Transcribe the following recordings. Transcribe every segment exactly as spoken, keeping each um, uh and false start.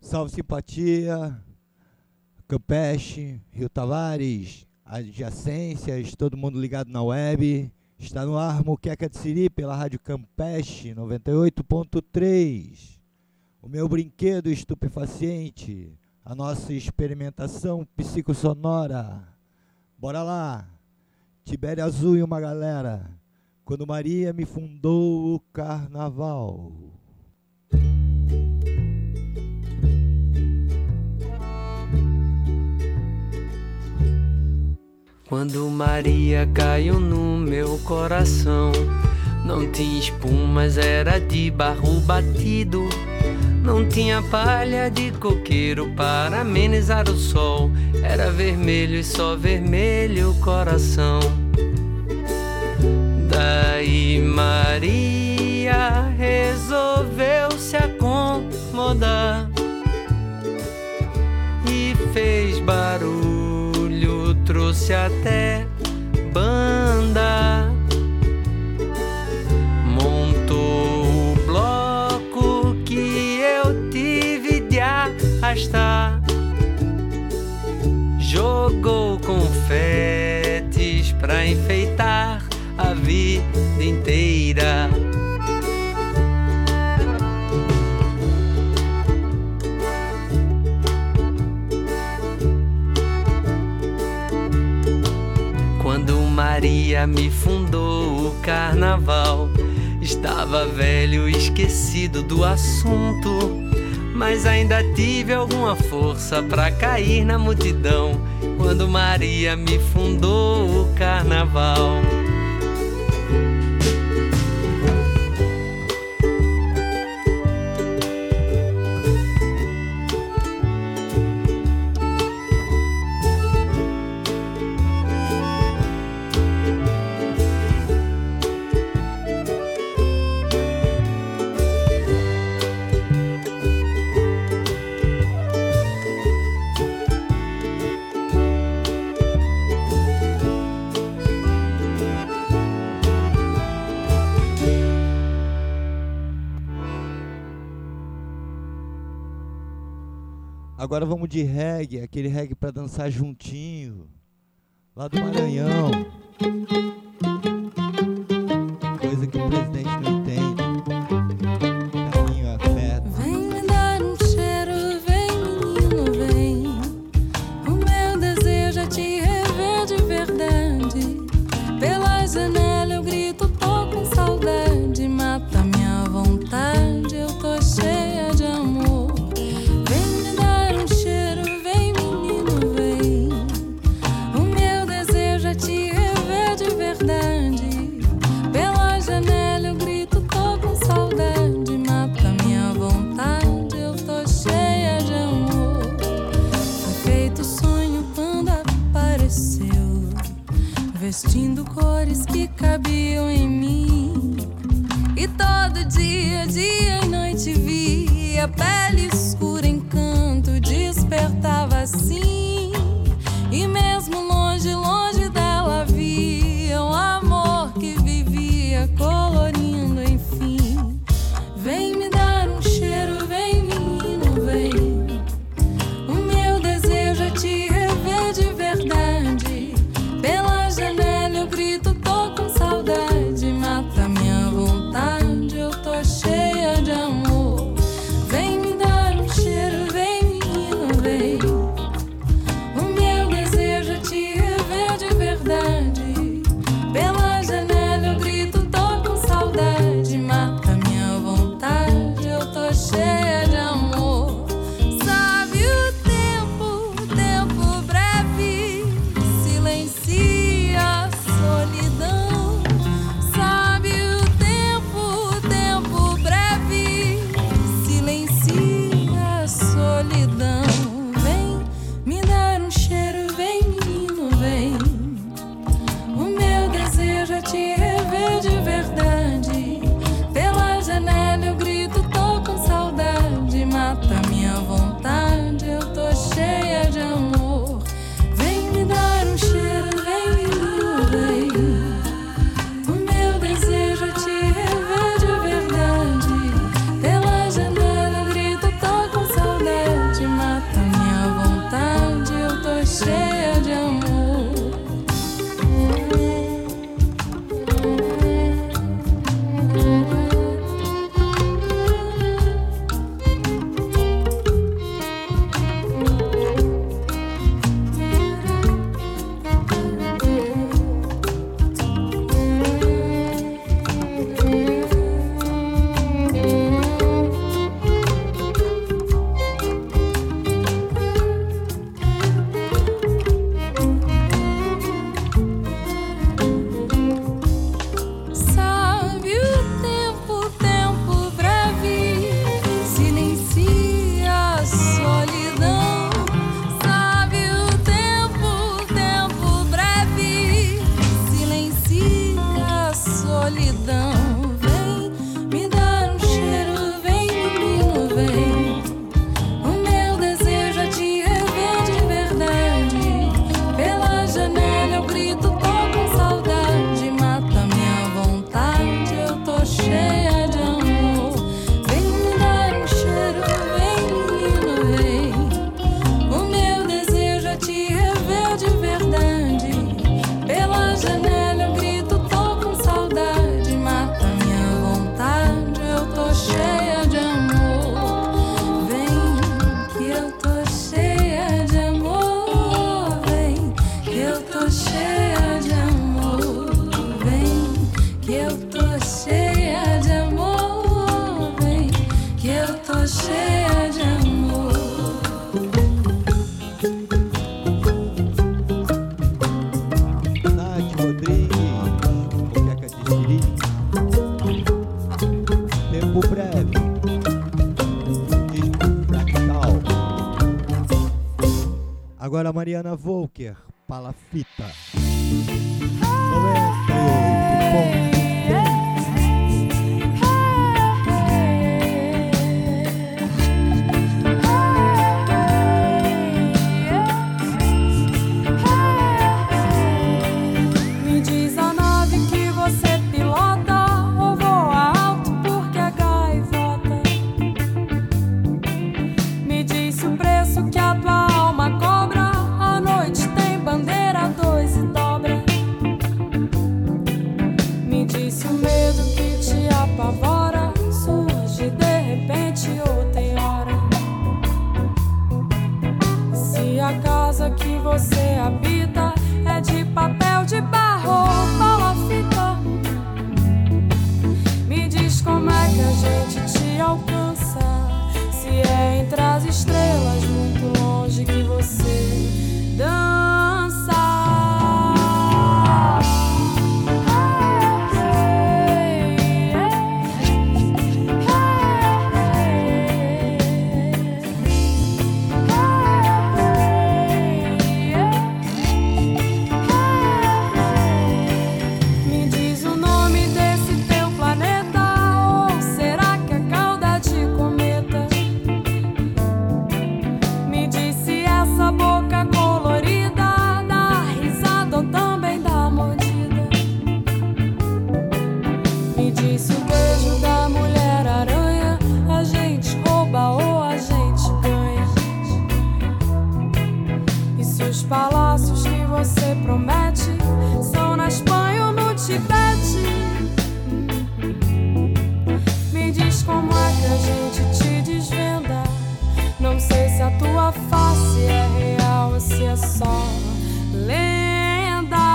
Salve Simpatia, Campeche, Rio Tavares, adjacências, todo mundo ligado na web. Está no ar Moqueca de Siri pela Rádio Campeche noventa e oito ponto três. O meu brinquedo estupefaciente, a nossa experimentação psicossonora. Bora lá! Tibério Azul e uma galera, quando Maria me fundou o carnaval. Quando Maria caiu no meu coração, não tinha espumas, era de barro batido. Não tinha palha de coqueiro para amenizar o sol. Era vermelho e só vermelho o coração. Daí Maria resolveu se acomodar e fez barulho, trouxe até banda. Montou o bloco que eu tive de arrastar. Jogou confetes pra enfeitar a vida inteira. Quando Maria me fundou o carnaval, estava velho, esquecido do assunto, mas ainda tive alguma força pra cair na multidão. Quando Maria me fundou o carnaval. Agora vamos de reggae, aquele reggae pra dançar juntinho, lá do Maranhão. Coisa que o presidente não entende. Caminho afeta. Vem me dar um cheiro, vem menino, vem. O meu desejo é te rever de verdade. Pela janela eu grito, tô com saudade. Mata minha vontade, eu tô cheia de amor. Pela janela eu grito, tô com saudade. Mata minha vontade, eu tô cheia de amor. Foi feito sonho quando apareceu, vestindo cores que cabiam em mim. E todo dia, dia e noite vi a pele escura, encanto despertava assim. E mesmo longe, longe dela via um amor que vivia colorindo, enfim. Vem me dar um cheiro, vem menino, vem. O meu desejo é te rever de verdade. Pela janela eu grito, tô com saudade. Mata minha vontade, eu tô cheia de amor. Vem me dar Agora Mariana Volker, Palafita. noventa e oito ponto três. Me diz a nave que você pilota ou voa alto porque é gaivota. Me diz o preço que a tua alma cobra. A noite tem bandeira dois e dobra. Me disse o medo que te apavora. Surge de repente ou tem hora. Se a casa que você habita é de papel, de barro ou palafita, me diz como é que a gente te alcança. Se é entre as estrelas muito longe que você dança. Me diz o nome desse teu planeta, ou será que é cauda de cometa? Me diz se essa boca colorida dá risada ou também dá mordida. Me diz se o beijo da mulher aranha a gente rouba ou a gente ganha. E se os palácios que você promete são na Espanha ou no Tibete? Me diz como é que a gente te desvenda. Não sei se a tua face é real ou se é só lenda.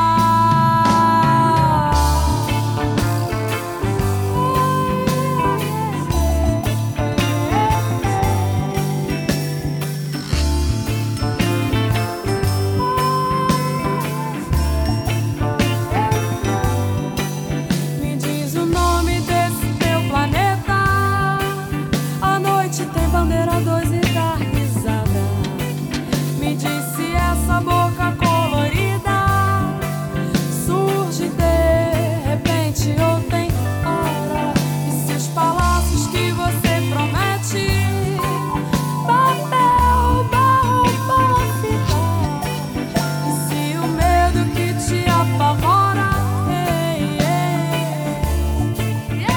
Me diz o nome desse teu planeta. A noite tem bandeira dois e dá risada. Me diz se essa boca colorida surge de repente ou tem hora. E se os palácios que você promete papel, barro, palafita. E se o medo que te apavora ei, ei,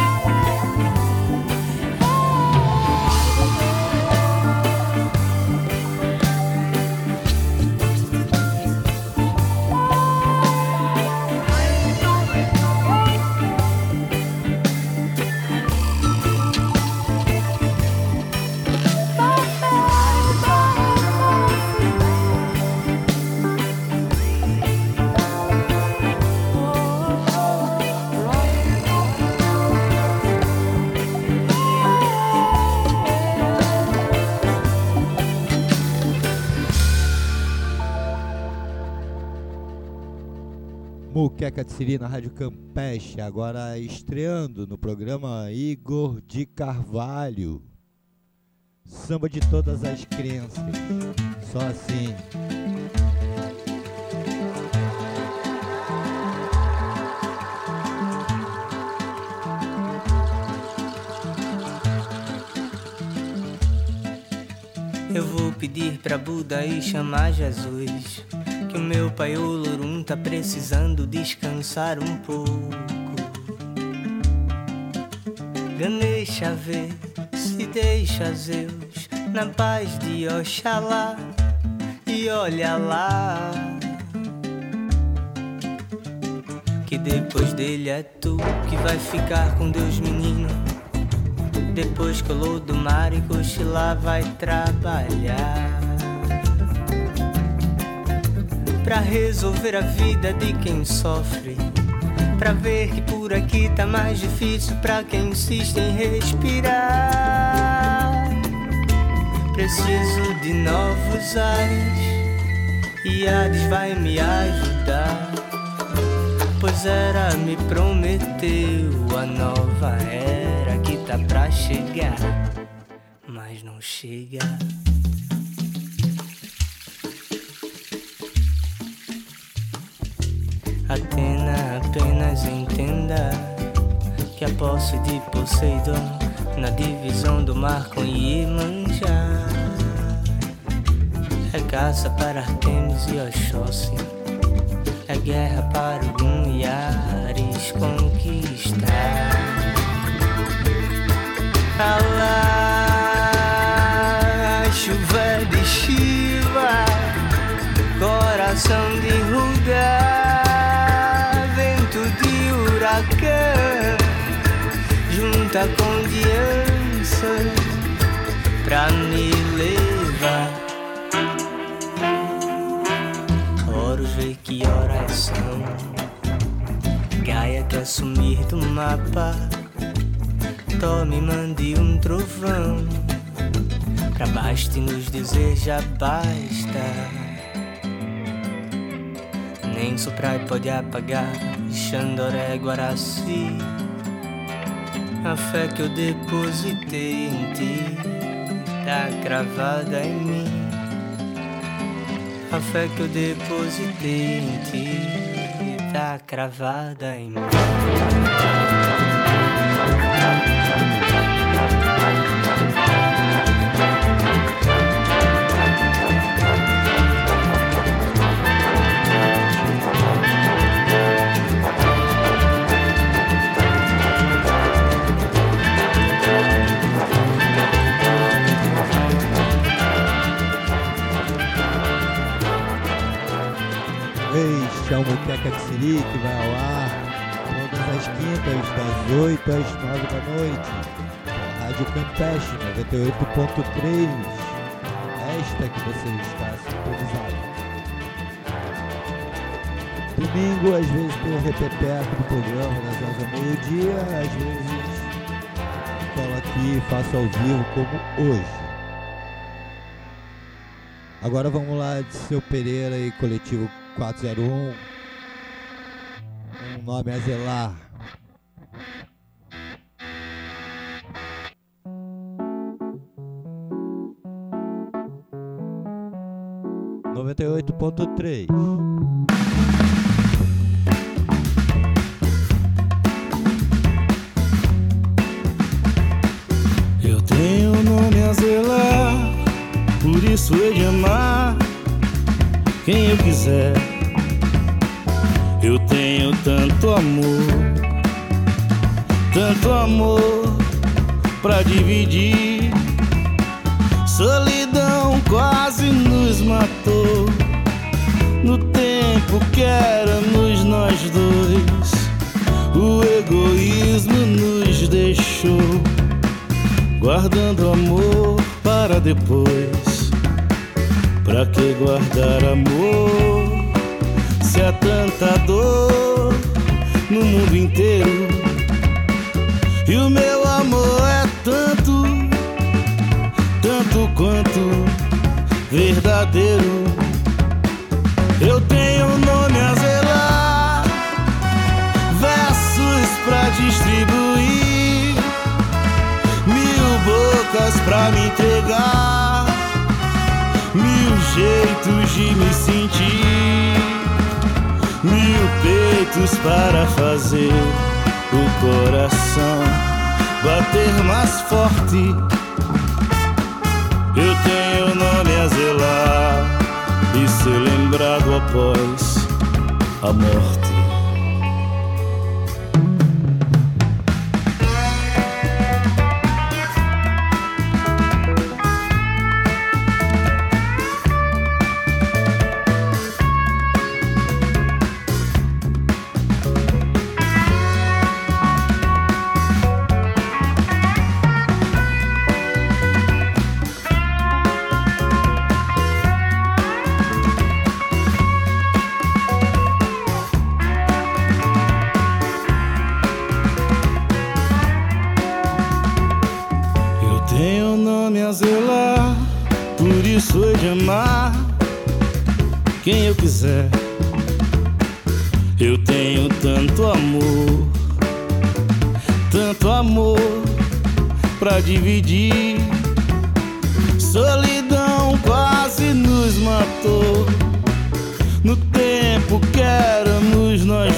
Muqueca de Siri na Rádio Campeche, agora estreando no programa Igor de Carvalho. Samba de todas as crenças, só assim. Eu vou pedir pra Buda e chamar Jesus, que o meu pai Olorum tá precisando descansar um pouco. Ganesha vê, se deixa Zeus na paz de Oxalá. E olha lá, que depois dele é tu que vai ficar com Deus, menino. Depois que o Lodomar e cochilar vai trabalhar pra resolver a vida de quem sofre, pra ver que por aqui tá mais difícil pra quem insiste em respirar. Preciso de novos ares e Hades vai me ajudar, pois era me prometeu a nova era que tá pra chegar, mas não chega. Atena, apenas entenda que a posse de Poseidon na divisão do mar com Iemanjá é caça para Artemis e Oxóssi, é guerra para Ogum e Ares conquistar. Alá, chuva de Shiva, coração de Ruga, vento de huracão, junta confiança pra me levar. Horus vê que horas são, Gaia quer sumir do mapa, Tó me mande um trovão pra baixo e nos dizer já basta. Nem soprar pode apagar Xandoré, Guaraci, a fé que eu depositei em ti tá cravada em mim. A fé que eu depositei em ti tá cravada em mim. Este é o Muqueca de Siri, que vai ao ar todas as quintas, das oito às nove da noite, pela Rádio Campeche noventa e oito ponto três, esta que você está sintonizado. Domingo, às vezes, tem o repeteco do programa, das onze ao meio-dia, às vezes falo aqui e faço ao vivo, como hoje. Agora vamos lá de Seu Pereira e Coletivo quatro zero um, um nome a zelar. noventa e oito ponto três. Eu tenho um nome a zelar, por isso hei de amar quem eu quiser. Eu tenho tanto amor, tanto amor pra dividir. Solidão quase nos matou no tempo que éramos nós dois. O egoísmo nos deixou, guardando amor para depois. Pra que guardar amor, se há tanta dor no mundo inteiro? E o meu amor é tanto, tanto quanto verdadeiro. Eu tenho um nome a zelar, versos pra distribuir, mil bocas pra me entregar, mil jeitos de me sentir, mil peitos para fazer o coração bater mais forte. Eu tenho o nome a zelar e ser lembrado após a morte. Sou de amar quem eu quiser. Eu tenho tanto amor, tanto amor pra dividir. Solidão quase nos matou no tempo que éramos nós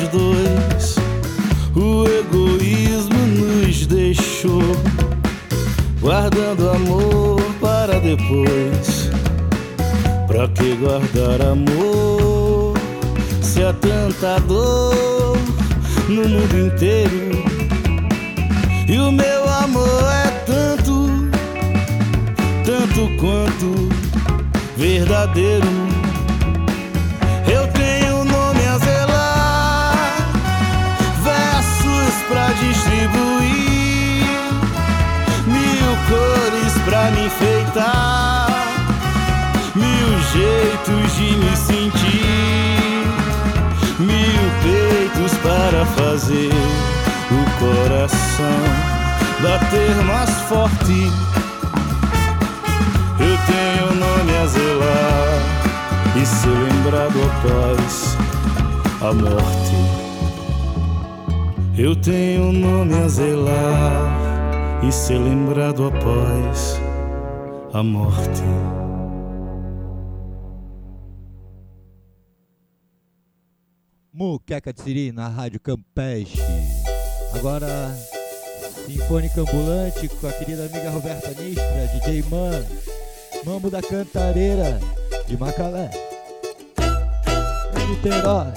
depois. Pra que guardar amor, se há tanta dor no mundo inteiro? E o meu amor é tanto, tanto quanto verdadeiro. Eu tenho nome a zelar, versos pra distribuir, mil cores pra me enfeitar, mil jeitos de me sentir, mil peitos para fazer o coração bater mais forte. Eu tenho nome a zelar e ser lembrado após a morte. Eu tenho nome a zelar e ser lembrado após a morte. Muqueca de Siri na Rádio Campeche. Agora, Sinfônica Ambulante com a querida amiga Roberta Nistra, D J Man, Mambo da Cantareira de Macalé, em Niterói.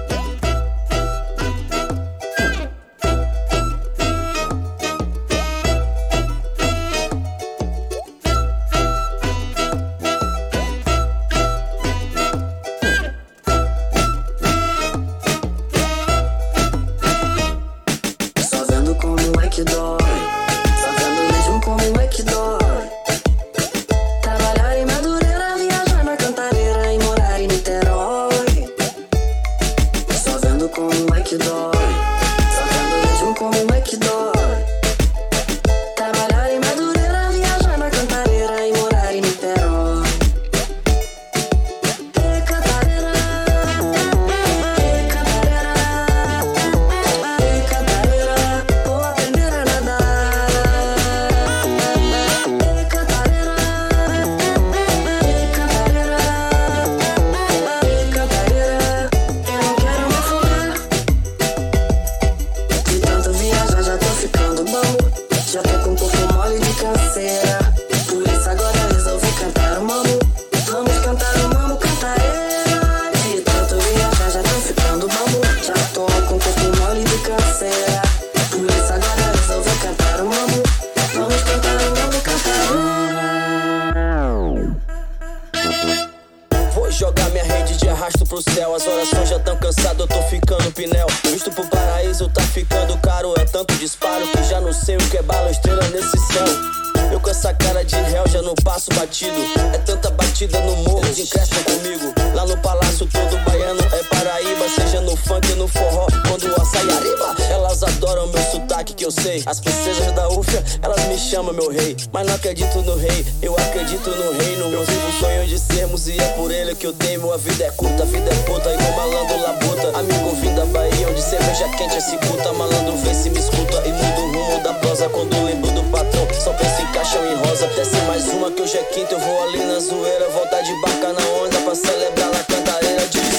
As princesas da Ufia, elas me chamam meu rei, mas não acredito no rei, eu acredito no reino. Eu vivo o sonho de sermos e é por ele que eu tenho. A vida é curta, a vida é puta, igual malandro labuta. Amigo vim da Bahia, onde cerveja quente é cicuta. Malandro vê se me escuta e muda o rumo da prosa. Quando lembro do patrão, só penso em caixão e rosa. Desce mais uma que hoje é quinta, eu vou ali na zoeira. Voltar de barca na onda pra celebrar na cantareira. Diz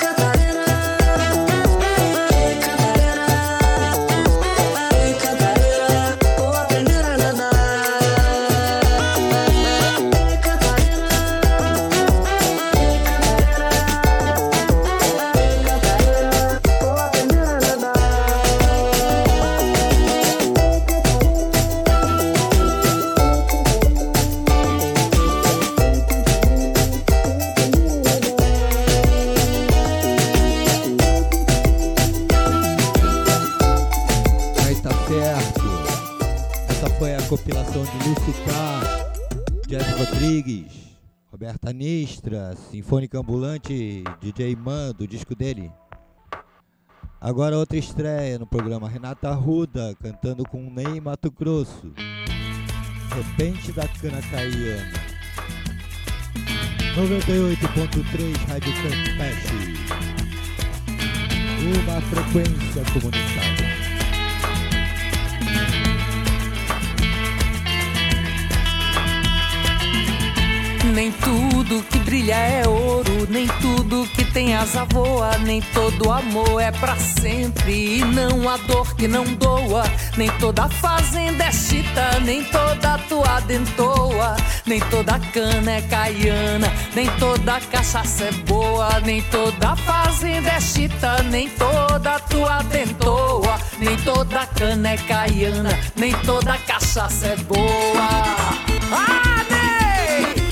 compilação de Lúcio K, Jeff Rodrigues, Roberta Nistra, Sinfônica Ambulante, D J Man, do disco dele. Agora outra estreia no programa, Renata Arruda, cantando com Ney Mato Grosso, Repente da Cana Caiana. noventa e oito ponto três Rádio Campeche, uma frequência comunitária. Nem tudo que brilha é ouro, nem tudo que tem asa voa, nem todo amor é pra sempre e não há dor que não doa. Nem toda fazenda é chita, nem toda tua dentoa, nem toda cana é caiana, nem toda cachaça é boa. Nem toda fazenda é chita, nem toda tua dentoa, nem toda cana é caiana, nem toda cachaça é boa. Ah, Ney!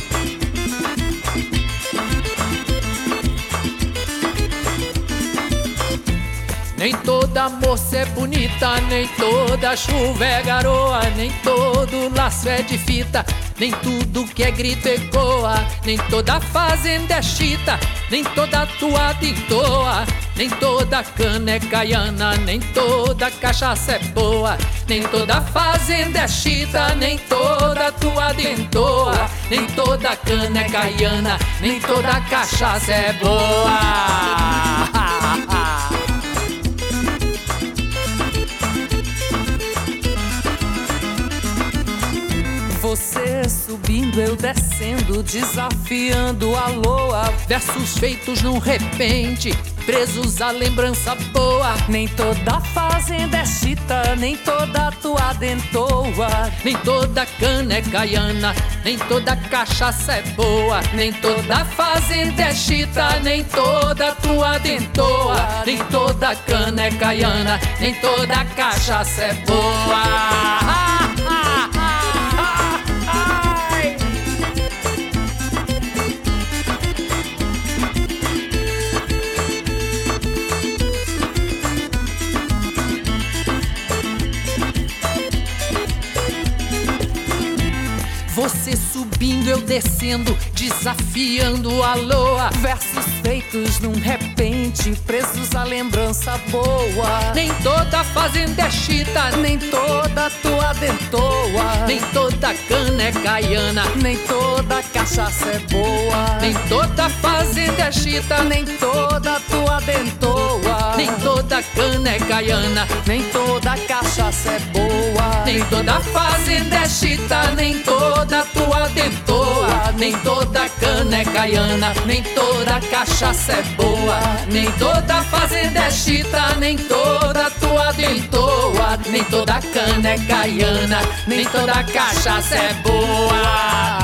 Nem toda moça é bonita, nem toda chuva é garoa, nem todo laço é de fita, nem tudo que é grito ecoa. Nem toda fazenda é chita, nem toda toada entoa, nem toda cana é caiana, nem toda cachaça é boa. Nem toda fazenda é chita, nem toda toada entoa, nem toda cana é caiana, nem toda cachaça é boa. Você subindo, eu descendo, desafiando a loa. Versos feitos num repente, presos à lembrança boa. Nem toda fazenda é chita, nem toda tua dentoa, nem toda cana é caiana, nem toda cachaça é boa. Nem toda fazenda é chita, nem toda tua dentoa, nem toda cana é caiana, nem toda cachaça é boa. Você subindo, eu descendo, desafiando a loa. Versos feitos num repente, presos à lembrança boa. Nem toda fazenda é chita, nem toda tua dentoa, nem toda cana é caiana, nem toda cachaça é boa. Nem toda fazenda é chita, nem toda tua dentoa, nem toda cana é caiana, nem toda cachaça é boa. Nem toda fazenda é chita, nem toda tua dentoa, nem toda cana é caiana, nem toda cachaça é boa. Nem toda fazenda é chita, nem toda tua dentoa, nem toda cana é caiana, nem toda cachaça é boa.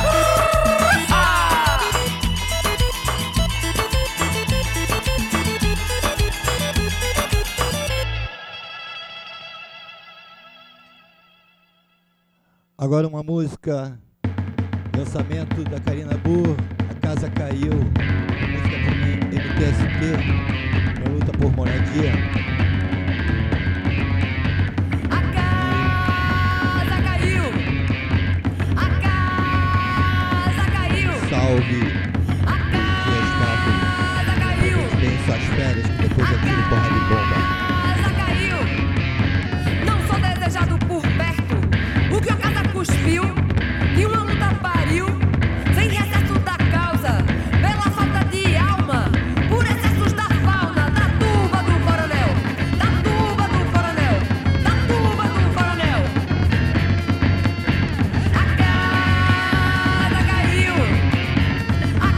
Agora uma música, lançamento da Karina Burr, A Casa Caiu, música também M T S T, na luta por moradia. A casa caiu, a casa caiu, Salve, a casa caiu, tem suas férias, que depois é tiro, porra de bomba. A casa caiu, não sou desejado por perto, o que a casa cuspiu, e uma luta pariu, sem recesso da causa, pela falta de alma, por excessos da fauna, da turba do coronel, da turba do coronel, da turba do coronel. A casa caiu, a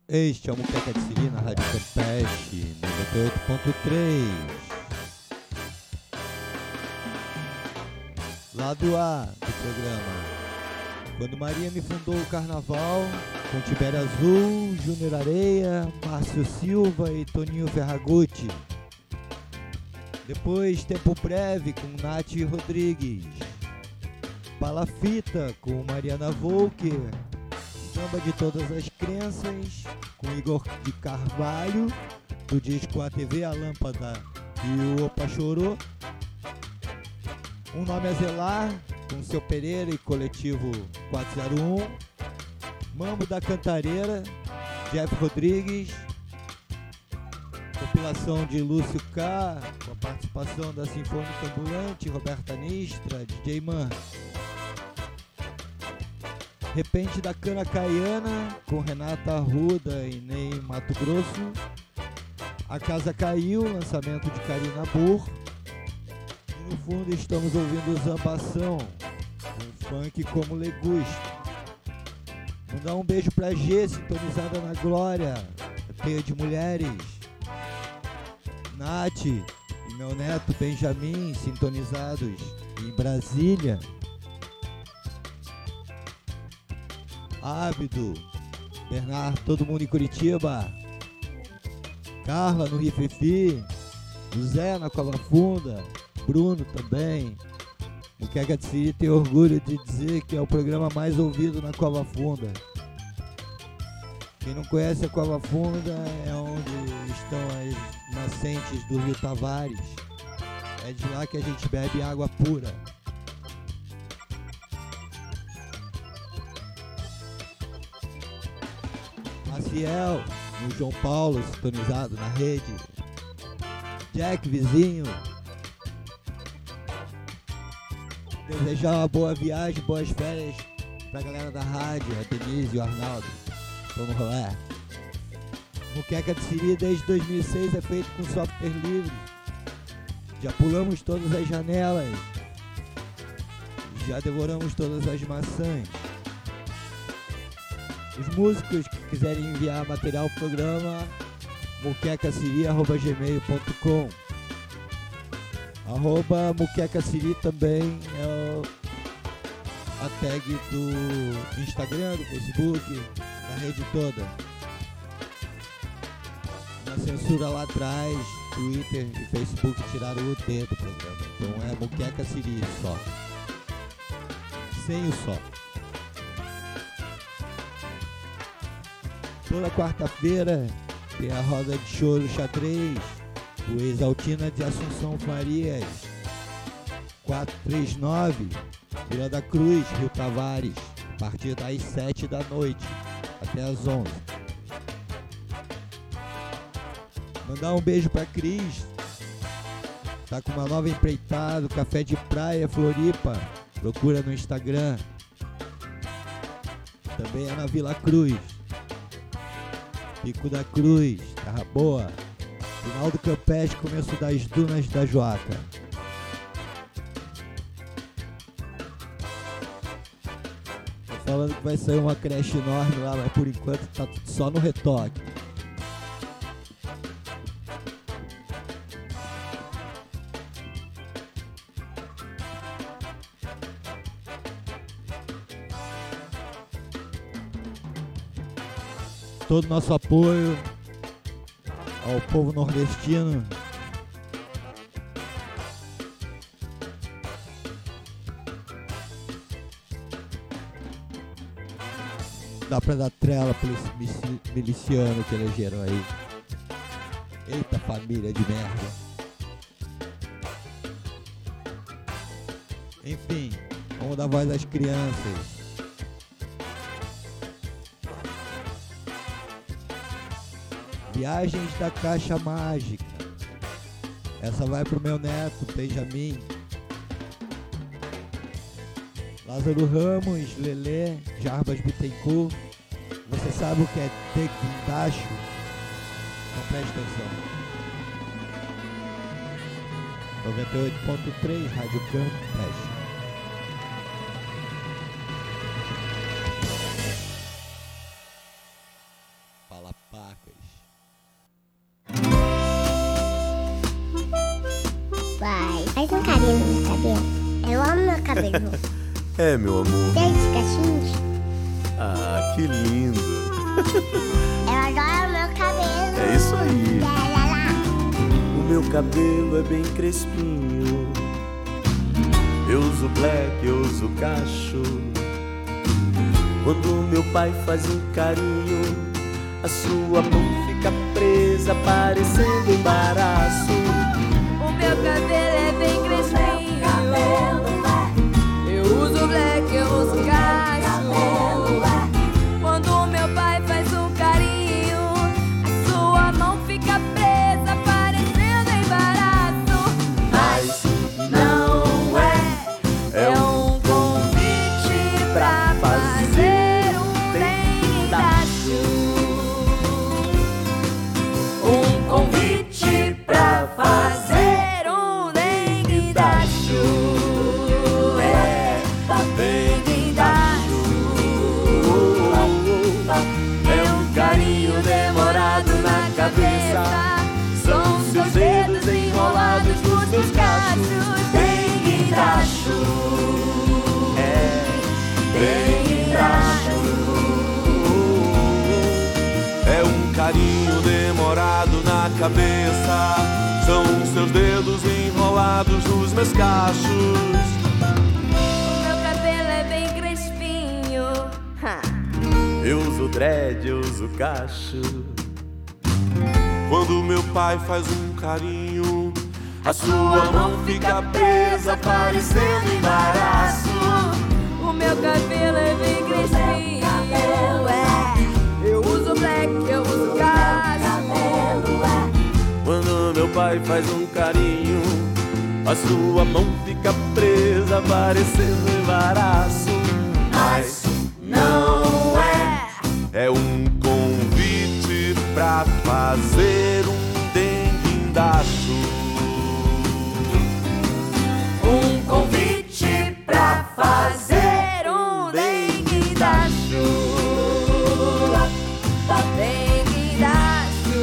Este é o Muqueca de Siri na Rádio Campeche, noventa e oito ponto três. Lado A do programa. Quando Maria me fundou o carnaval, com Tibério Azul, Júnior Areia, Márcio Silva e Toninho Ferragutti. Depois Tempo Breve com Nath Rodrigues. Palafita com Mariana Volker. Samba de Todas as Crenças com Igor de Carvalho, do disco A T V, A Lâmpada e o Opa Chorou. Um Nome a Zelar com Seu Pereira e Coletivo quatro zero um. Mambo da Cantareira, Jeff Rodrigues. Compilação de Lúcio K, com a participação da Sinfônica Ambulante, Roberta Nistra, D J Man. Repente da Cana Caiana, com Renata Arruda e Ney Mato Grosso. A Casa Caiu, lançamento de Karina Burr. E no fundo estamos ouvindo Zambação, um funk como Legusta. Mandar um beijo pra G, sintonizada na Glória, Teia de Mulheres. Nath e meu neto Benjamin, sintonizados em Brasília. Ábido, Bernardo, todo mundo em Curitiba. Carla no Rififi, José na Cova Funda, Bruno também. Muqueca de Siri tem orgulho de dizer que é o programa mais ouvido na Cova Funda. Quem não conhece a Cova Funda é onde estão as nascentes do Rio Tavares. É de lá que a gente bebe água pura. Maciel, no João Paulo, sintonizado na rede. Jack, vizinho. Desejar uma boa viagem, boas férias pra galera da rádio, a Denise e o Arnaldo. Vamos rolar. Muqueca de Siri desde dois mil e seis é feito com software livre. Já pulamos todas as janelas. Já devoramos todas as maçãs. Os músicos que quiserem enviar material ao programa, muqueca siri arroba gmail ponto com. Arroba Muqueca Siri também é a tag do Instagram, do Facebook, da rede toda. Na censura lá atrás, Twitter e Facebook tiraram o D do programa. Então é Muqueca Siri só. Sem o só. Toda quarta-feira tem a roda de choro xadrez, o Exaltina de Assunção Farias, quatrocentos e trinta e nove, Vila da Cruz, Rio Tavares, a partir das sete da noite até as onze. Mandar um beijo pra Cris, tá com uma nova empreitada, Café de Praia Floripa, procura no Instagram. Também é na Vila Cruz. Pico da Cruz, Terra Boa, final do Campeche, começo das Dunas da Joaca. Tô falando que vai sair uma creche enorme lá, mas por enquanto tá só no retoque. Todo nosso apoio ao povo nordestino. Dá pra dar trela por esse miliciano que elegeram aí. Eita família de merda. Enfim, vamos dar voz às crianças. Viagens da Caixa Mágica. Essa vai pro meu neto, Benjamin. Lázaro Ramos, Lelê, Jarbas Bittencourt. Você sabe o que é Tequindacho? Então preste atenção. noventa e oito ponto três, Rádio Campeche. Fala Pacas. Pai, faz um carinho no meu cabelo. Eu amo meu cabelo. É, meu amor. Tem os cachinhos? Ah, que lindo. Eu adoro meu cabelo. É isso aí. Lá, lá, lá. O meu cabelo é bem crespinho. Eu uso black, eu uso cacho. Quando meu pai faz um carinho, a sua mão fica presa, parecendo embaraço. O meu cabelo é bem crespinho. Eu uso black, eu uso cacho. Quando meu pai faz um carinho, a sua mão fica presa, parecendo embaraço. Mas não é, é um convite pra fazer um dengue-dacho. Um convite pra fazer um dengue-dacho. É, dengue-dacho. É um carinho demorado na cabeça. São seus dedos enrolados nos meus cachos. Dengue-dacho. É, dengue-dacho. É um carinho demorado na cabeça. São seus dedos enrolados nos meus cachos. O meu cabelo é bem crespinho. Ha. Eu uso dread, eu uso cacho. Quando meu pai faz um carinho, a sua mão fica presa, parecendo embaraço. O meu cabelo é bem crespinho. É. Eu uso black, eu uso cacho. Quando meu pai faz um carinho, a sua mão fica presa, parecendo embaraço. Mas não é, É um convite pra fazer um dengue-dacho. um convite pra fazer um dengue-dacho. Dengue-dacho.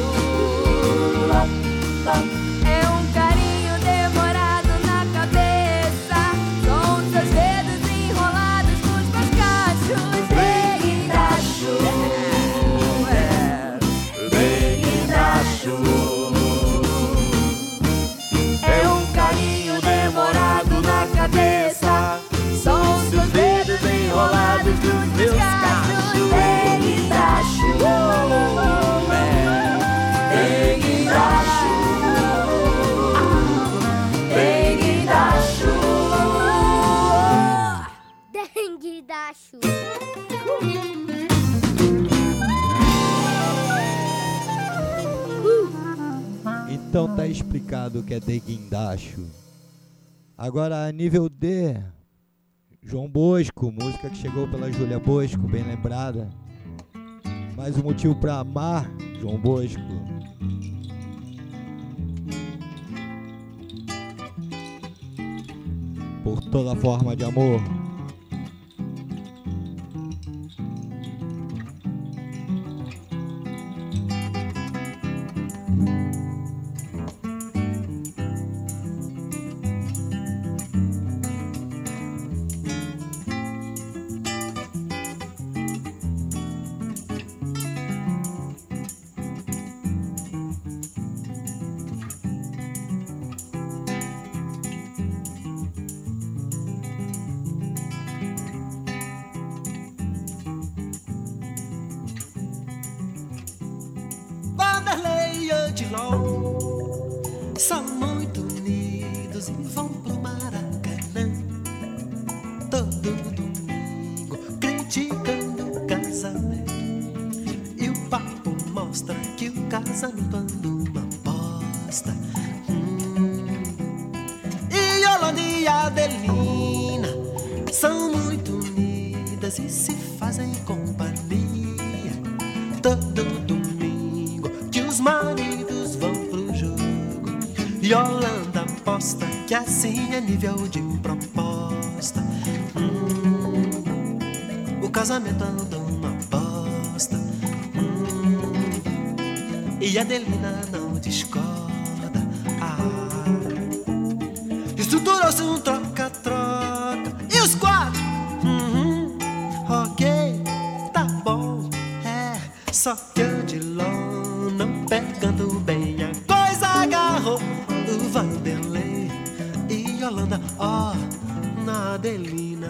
É um carinho demorado na cabeça. São seus dedos enrolados nos meus cachos. Dengue-dacho. É. Dengue-dacho. É um carinho demorado na cabeça. São seus dedos enrolados nos meus cachos. Dengue-dacho. É. Dengue-dacho. Dengue-dacho. Dengue-dacho. Então tá explicado o que é dengue-dacho. Agora, a nível D, João Bosco, música que chegou pela Júlia Bosco, bem lembrada. Mais um motivo pra amar João Bosco. Por toda forma de amor. Vanderlei e Odilon são muito unidos e vão pro Maracanã todo domingo criticando o casamento. E o papo mostra que o casamento anda uma bosta. Hum. E Yolanda e Adelina são muito unidas e se fazem companhia todo domingo que os maridos vão pro jogo. Yolanda aposta que assim é nível de proposta. Hum, o casamento anda uma bosta. Hum, e Adelina não discorda. Ah, estruturou-se um troca-troca e os quatro, uhum, ok, tá bom. É, só que Odilon, não pegando bem a coisa, agarrou o Vanderlei e Yolanda, ó, oh, na Adelina.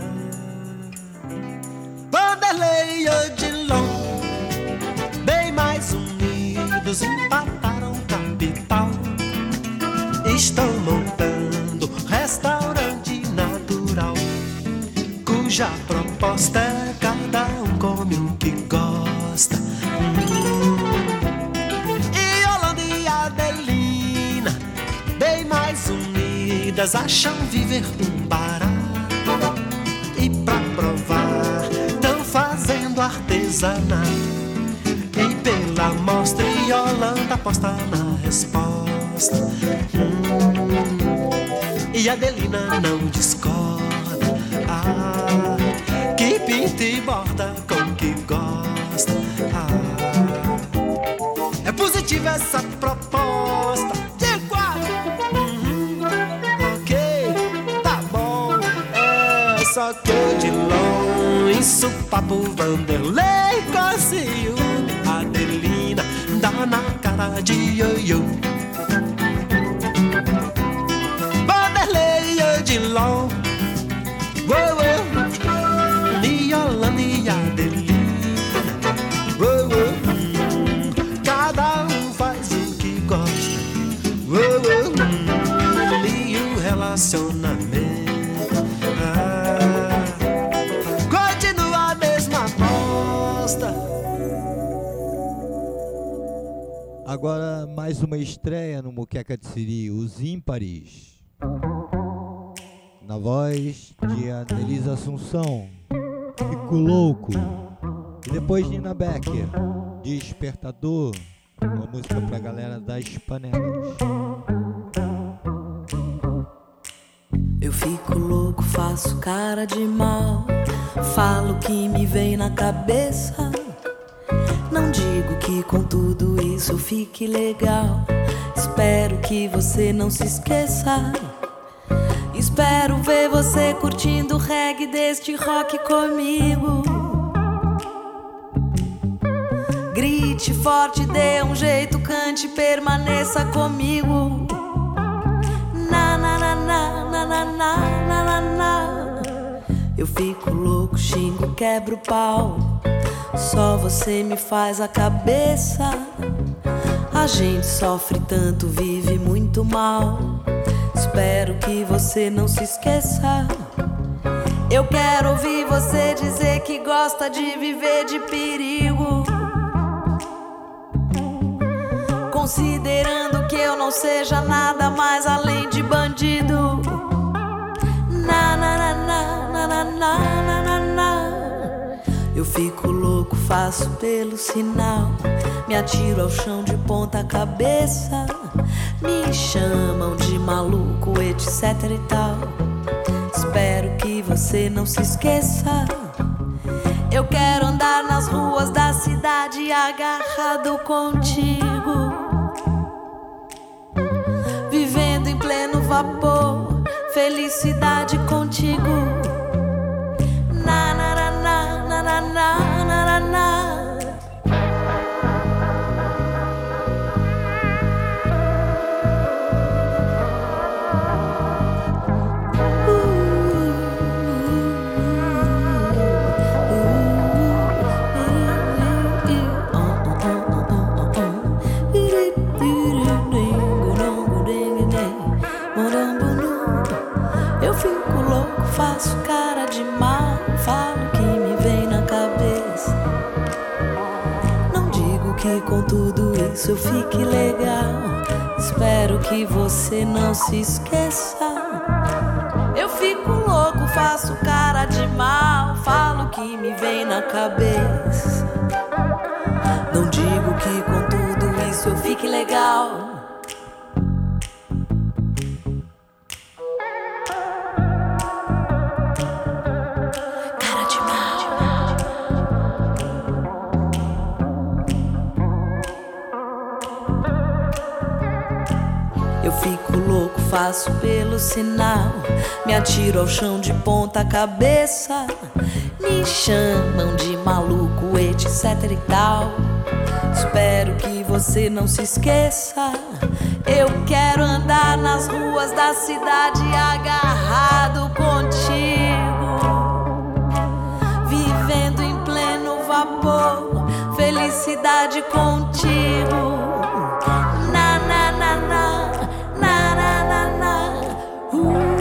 Vanderlei e Odilon, bem mais unidos, empataram capital. Estão montando restaurante natural, cuja proposta é cada um come o que gosta. Hum. E Yolanda e Adelina, bem mais unidas, acham viver um barato. E pra provar, tão fazendo artesanato. E pela mostra, Yolanda aposta na resposta. Hum. E Adelina não discorda. Ah, que pinta e borda com o que gosta. Ah, é positiva essa proposta. De quatro, uhum, ok, tá bom. É só que Odilon, isso papo Vanderlei, conseguiu. Adelina dá na cara de ioiô. Vanderlei e Odilon, uou, uou, Yolanda e Adelina, uou, uou, cada um faz o que gosta, uou, uou, e o relacionamento ah, continua a mesma aposta. Agora mais uma estreia no Muqueca de Siri, Os Ímpares. Na voz de Anelisa Assunção, Fico Louco. E depois Nina Becker, Despertador, uma música pra galera das panelas. Eu fico louco, faço cara de mal, falo o que me vem na cabeça. Não digo que com tudo isso eu fique legal. Espero que você não se esqueça. Espero ver você curtindo o reggae deste rock comigo. Grite forte, dê um jeito, cante, permaneça comigo. Na na na na na na na na na na. Eu fico louco, xingo, quebro o pau. Só você me faz a cabeça. A gente sofre tanto, vive muito mal. Espero que você não se esqueça. Eu quero ouvir você dizer que gosta de viver de perigo, considerando que eu não seja nada mais além de bandido. Na na na na na na na na na. Eu fico louco, faço pelo sinal, me atiro ao chão de ponta cabeça. Me chamam de maluco, etc e tal. Espero que você não se esqueça. Eu quero andar nas ruas da cidade agarrado contigo, vivendo em pleno vapor, felicidade contigo. Na na na na na na na na na. Eu fico louco, faço cara de mal, falo o que me vem na cabeça. Não digo que com tudo isso eu fique legal. Espero que você não se esqueça. Eu fico louco, faço cara de mal, falo o que me vem na cabeça. Não digo que com tudo isso eu fique legal. Eu fico louco, faço pelo sinal, me atiro ao chão de ponta cabeça. Me chamam de maluco, etc e tal. Espero que você não se esqueça. Eu quero andar nas ruas da cidade agarrado contigo, vivendo em pleno vapor, felicidade contigo. Na, na, na, na, na, na, na, na. Uh.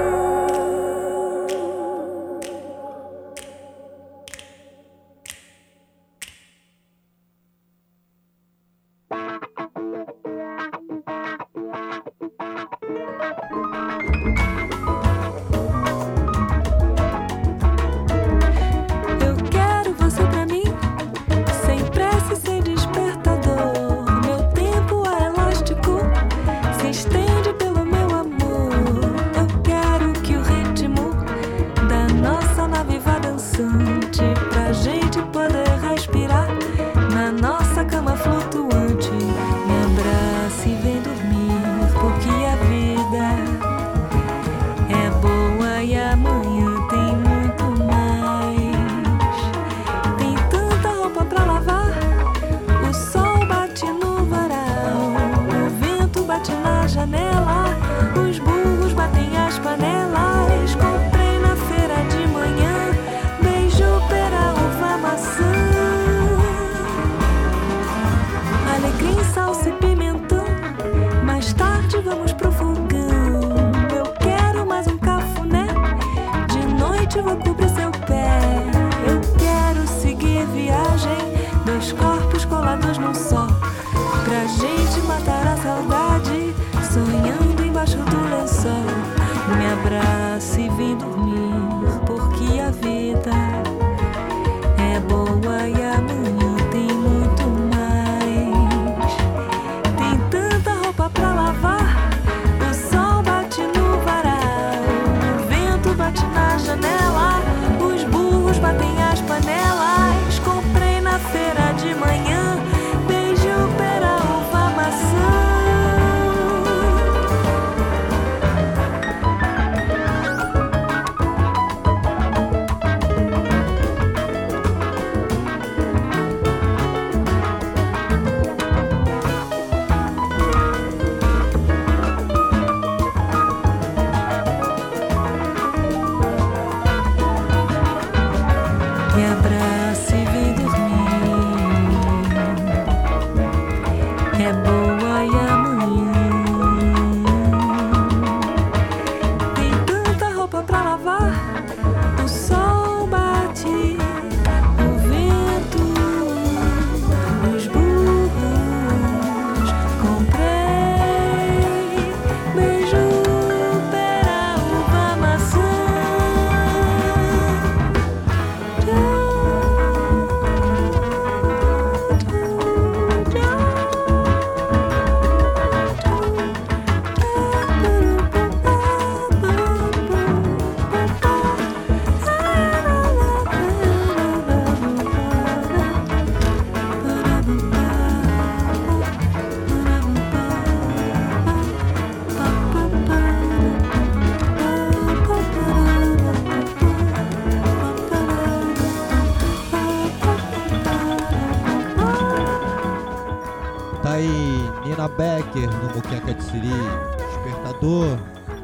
Becker no Muqueca de Siri, Despertador,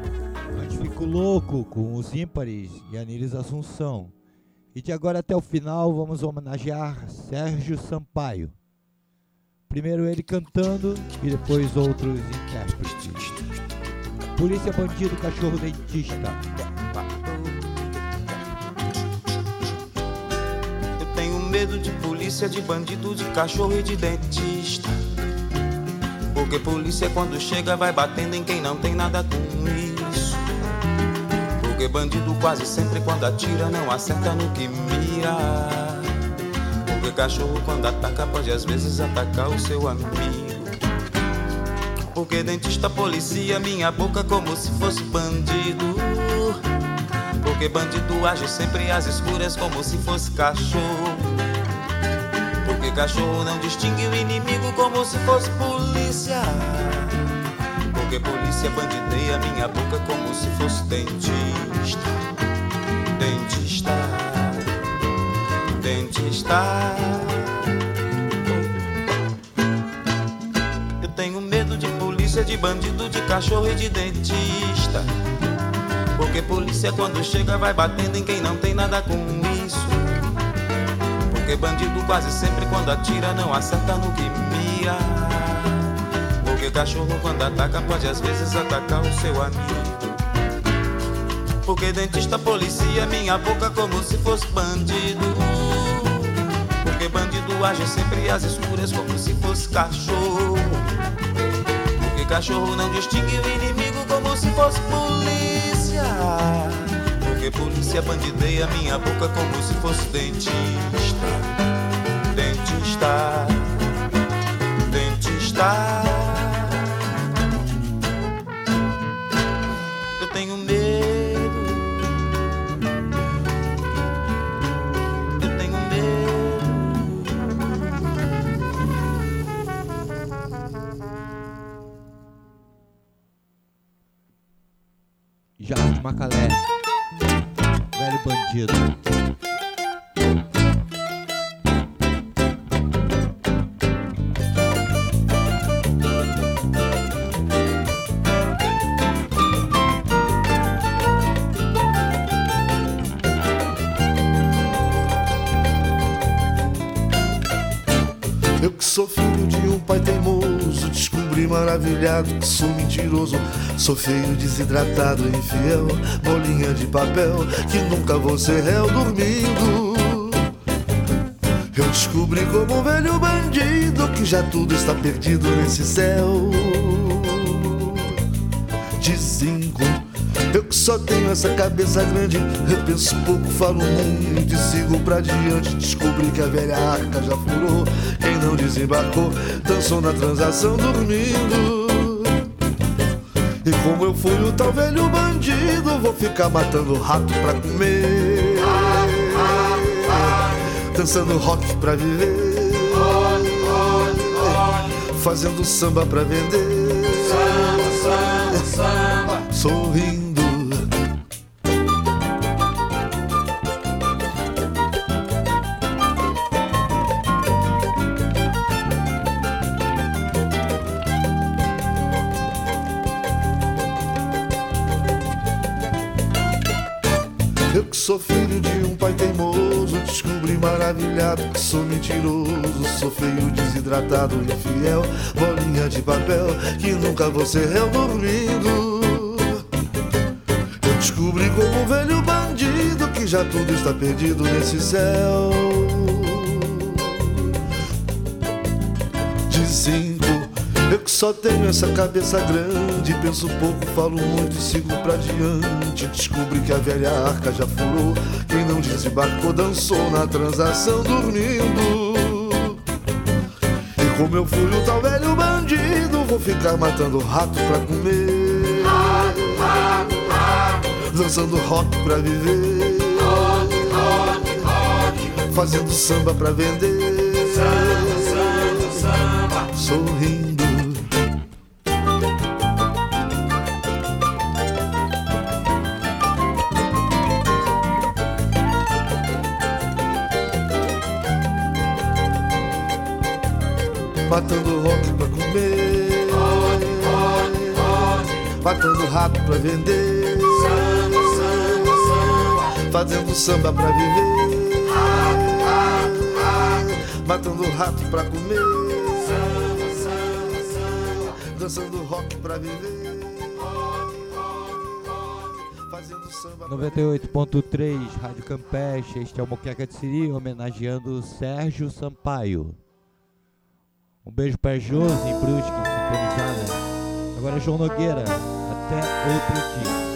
Onde Fico Louco com os ímpares e a Nilis Assunção. E de agora até o final vamos homenagear Sérgio Sampaio. Primeiro ele cantando e depois outros intérpretes. Polícia, bandido, cachorro dentista. Eu tenho medo de polícia, de bandido, de cachorro e de dentista. Porque polícia quando chega vai batendo em quem não tem nada com isso. Porque bandido quase sempre quando atira não acerta no que mira. Porque cachorro quando ataca pode às vezes atacar o seu amigo. Porque dentista policia minha boca como se fosse bandido. Porque bandido age sempre às escuras como se fosse cachorro. Porque cachorro não distingue o inimigo como se fosse polícia. Porque polícia bandideia minha boca como se fosse dentista. Dentista, dentista. Eu tenho medo de polícia, de bandido, de cachorro e de dentista. Porque polícia quando chega vai batendo em quem não tem nada com isso. Porque bandido quase sempre quando atira não acerta no que mira. Porque cachorro quando ataca pode às vezes atacar o seu amigo. Porque dentista policia minha boca como se fosse bandido. Porque bandido age sempre às escuras como se fosse cachorro. Porque cachorro não distingue o inimigo como se fosse polícia. Porque polícia bandideia minha boca como se fosse dentista. Dentista, dentista. Eu tenho medo, eu tenho medo. Jardim Macalé, velho bandido. Eu que sou filho de um pai teimoso, descobri maravilhado que sou mentiroso. Sou feio, desidratado, infiel, bolinha de papel, que nunca vou ser réu dormindo. Eu descobri como um velho bandido que já tudo está perdido nesse céu de zinco. Eu que só tenho essa cabeça grande, eu penso pouco, falo muito e sigo pra diante. Descobri que a velha arca já furou, quem não desembarcou dançou na transação dormindo. E como eu fui o tal velho bandido, vou ficar matando rato pra comer, dançando rock pra viver, fazendo samba pra vender, samba, samba, samba, sorrindo. Eu que sou filho de um pai teimoso, descobri maravilhado que sou mentiroso. Sou feio, desidratado, infiel, bolinha de papel, que nunca vou ser réu dormindo. Eu descobri como um velho bandido que já tudo está perdido nesse céu de cinco. Eu que só tenho essa cabeça grande, penso pouco, falo muito e sigo pra diante. Descobri que a velha arca já furou, quem não desembarcou dançou na transação dormindo. E como eu fui o tal velho bandido, vou ficar matando rato pra comer, dançando rock pra viver, fazendo samba pra vender, samba, samba, samba, sorrindo. Matando rock pra comer, matando rato pra vender, fazendo samba pra viver, matando rato pra comer, dançando rock pra viver, fazendo samba. noventa e oito ponto três Rádio Campeche, este é o Moqueca de Siri, homenageando Sérgio Sampaio. Um beijo para Josi Brusque, sintonizada. Agora João Nogueira, até outro dia.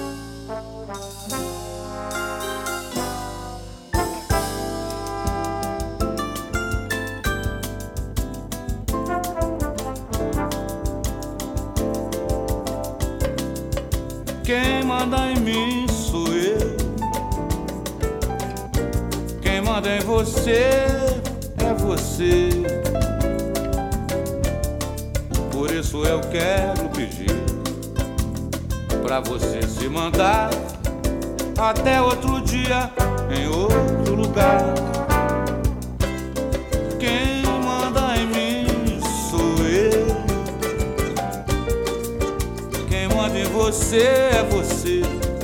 Quem manda em mim sou eu, quem manda em você é você. Por isso eu quero pedir pra você se mandar até outro dia em outro lugar. Quem manda em mim sou eu, quem manda em você é você.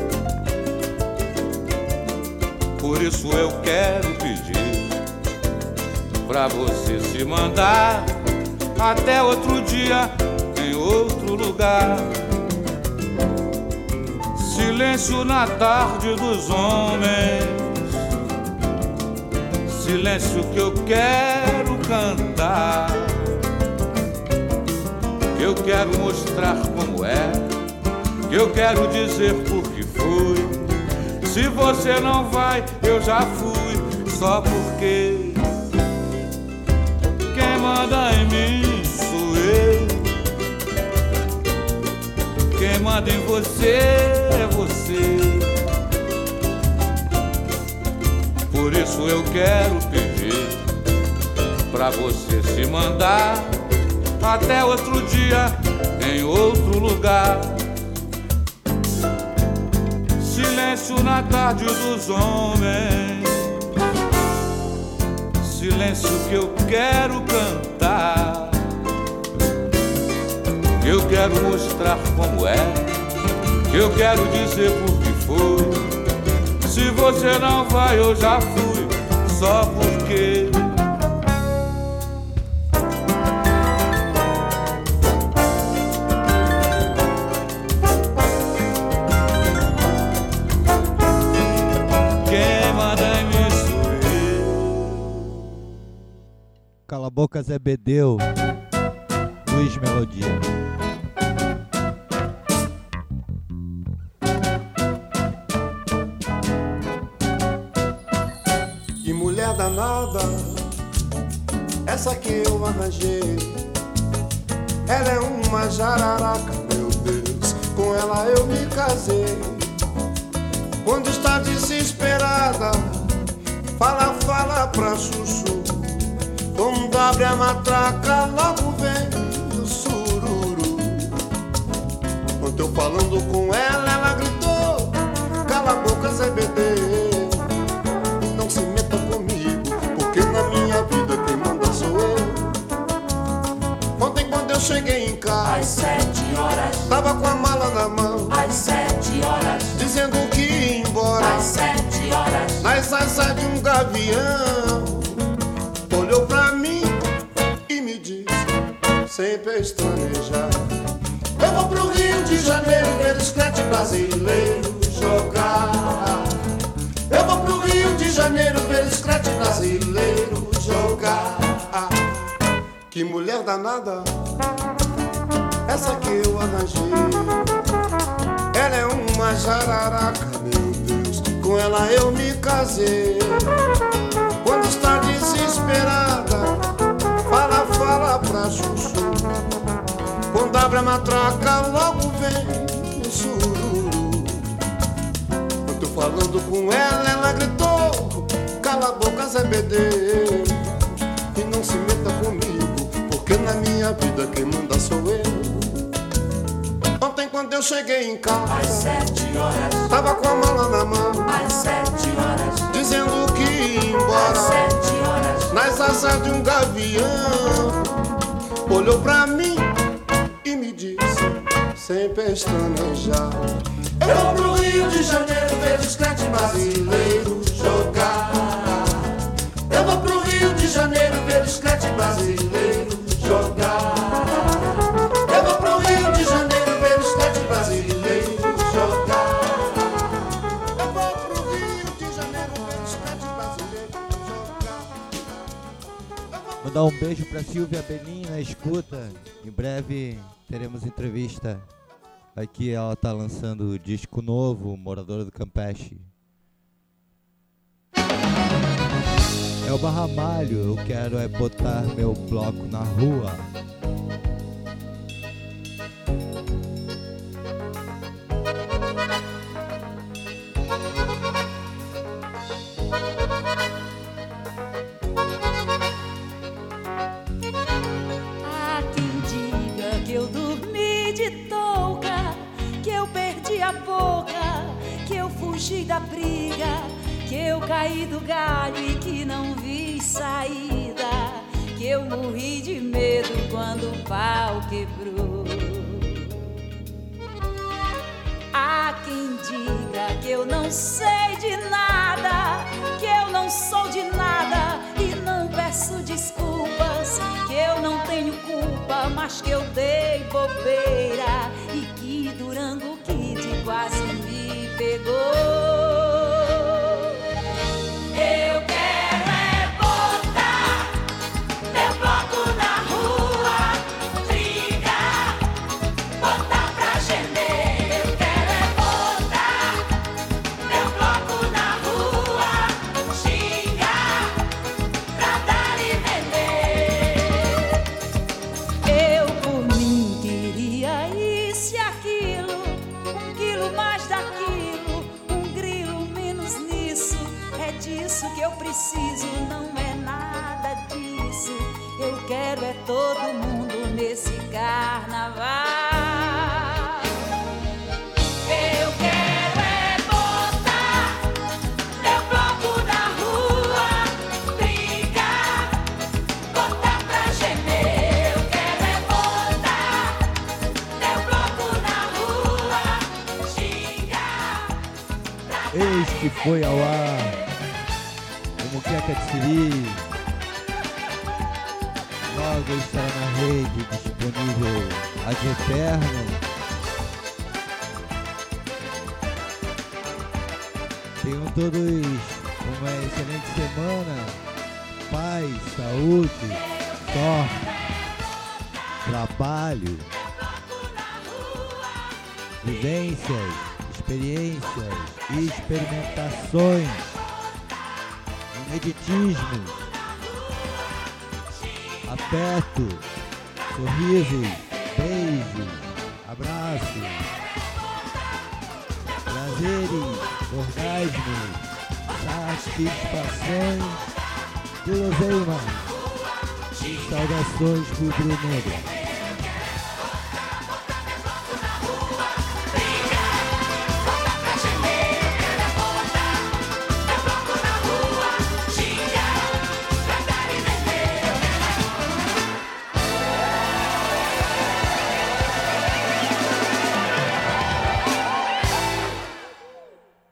Por isso eu quero pedir pra você se mandar até outro dia em outro lugar. Silêncio na tarde dos homens, silêncio que eu quero cantar. Eu quero mostrar como é, eu quero dizer por que fui. Se você não vai, eu já fui, só porque quem manda em mim sou eu, quem manda em você é você. Por isso eu quero pedir pra você se mandar até outro dia em outro lugar. Silêncio na tarde dos homens, silêncio que eu quero cantar. Eu quero mostrar como é, eu quero dizer por que foi. Se você não vai, eu já fui, só porque Cala a boca, Zé Bedeu, Luiz Melodia. Que mulher danada, essa que eu arranjei. Ela é uma jararaca, meu Deus, com ela eu me casei. Quando está desesperada, fala, fala pra chuchu. Quando abre a matraca, logo vem o sururu. Quando eu falando com ela, ela gritou: cala a boca, Zé Bedeu, não se meta comigo, porque na minha vida quem manda sou eu. Ontem quando eu cheguei em casa, às sete horas, tava com a mala na mão, às sete horas, dizendo que ia embora, às sete horas, nas asas de um gavião. Olhou pra mim e me disse, sem pestanejar: eu vou pro Rio de Janeiro ver o escrete brasileiro jogar. Eu vou pro Rio de Janeiro ver o escrete brasileiro jogar. Que mulher danada, essa que eu arranjei. Ela é uma jararaca, meu Deus, com ela eu me casei. Quando está desesperada, fala, fala pra chuchu. Quando abre a matraca, logo vem o sururu. Eu tô falando com ela, ela gritou: cala a boca, Zé Bedeu, e não se meta comigo, porque na minha vida quem manda sou eu. Ontem quando eu cheguei em casa, às sete horas, tava com a mala na mão, às sete horas, dizendo que ia embora, às sete horas, nas asas de um gavião. Olhou pra mim e me disse, sem pestanejar: eu vou pro Rio de Janeiro ver o escrete brasileiro jogar. Eu vou pro Rio de Janeiro ver o escrete brasileiro jogar. Eu vou pro Rio de Janeiro ver o escrete brasileiro jogar. Eu vou pro Rio de Janeiro ver o escrete brasileiro jogar. Mandar um beijo pra Silvia Belim na escuta. Em breve teremos entrevista. Aqui ela tá lançando disco novo, Moradora do Campeche. É o Barramalho, eu quero é botar meu bloco na rua. Há quem diga que eu dormi de touca, que eu perdi a fugi da briga, que eu caí do galho e que não vi saída, que eu morri de medo quando o pau quebrou. Há quem diga que eu não sei de nada, que eu não sou de nada e não peço desculpas, que eu não tenho culpa, mas que eu dei bobeira e que Durango Kid quase me pegou. Eu quero é botar meu bloco na rua, brigar, botar pra gemer. Eu quero é botar meu bloco na rua, xingar, pra dar e vender. Eu por mim queria isso e aquilo, um quilo mais daquilo, um grilo menos nisso. É disso que eu preciso, não é nada disso. Eu quero é todo mundo nesse carnaval. Eu quero é botar meu bloco na rua, brigar, botar pra gemer. Eu quero é botar meu bloco na rua, xingar. Eis que foi ao ar o Muqueca de Siri. Logo estará na rede disponível ad eterno. Tenham todos uma excelente semana. Paz, saúde, sorte, trabalho, vivências, experiências e experimentações, ineditismos, afeto, sorrisos, beijos, abraços, prazeres, orgasmos, satisfações, guloseimas e saudações rubro-negras.